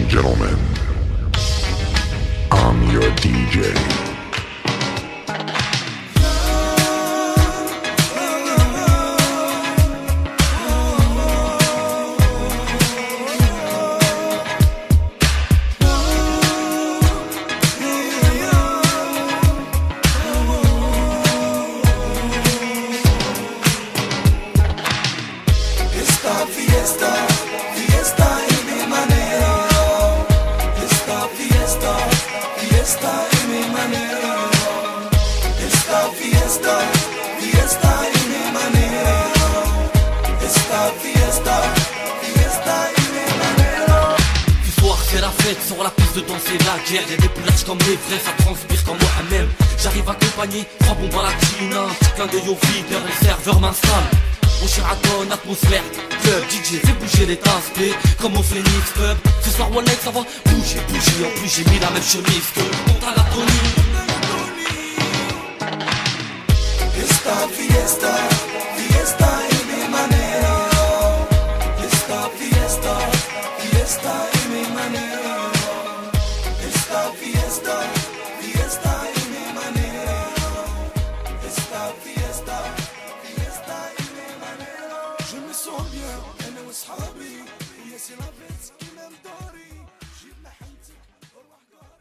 gentlemen, I'm your DJ. Sur la piste de danser la guerre, y'a des plages comme les vrais, ça transpire comme moi-même. J'arrive accompagné, 3 bombes à la China, petit clin d'œil au videur, les serveurs m'installent. Au Sheraton, atmosphère, club, DJ, fais bouger les tasses, comme au Phoenix Club. Ce soir, Wallet, ça va bouger, bouger. En plus, j'ai mis la même chemise que le contrat à la Tony.